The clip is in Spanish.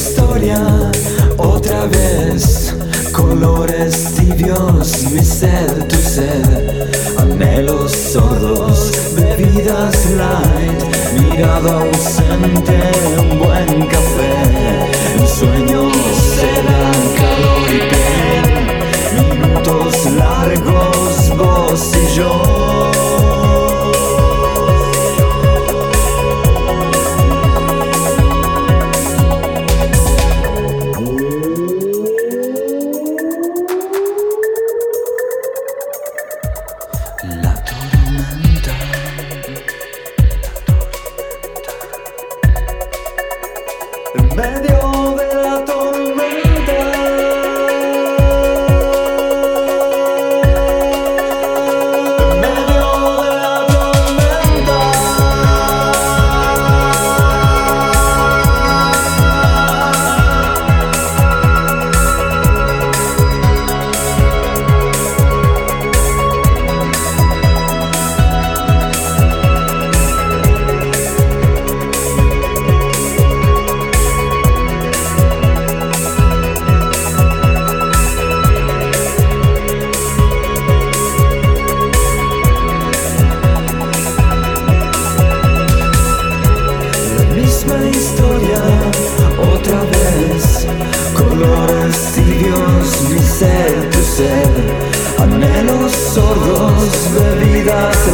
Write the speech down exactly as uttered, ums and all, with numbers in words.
historia otra vez. Colores tibios, mi sed, tu sed. Anhelos sordos, bebidas light. Mirada ausente, un buen café. En sueños se dan calor y piel. Minutos largos, vos y yo. La tormenta, en medio de la tormenta, en medio de la tormenta. Misma historia, otra vez. Colores tibios, mi sed, tu sed. Anhelos sordos, bebidas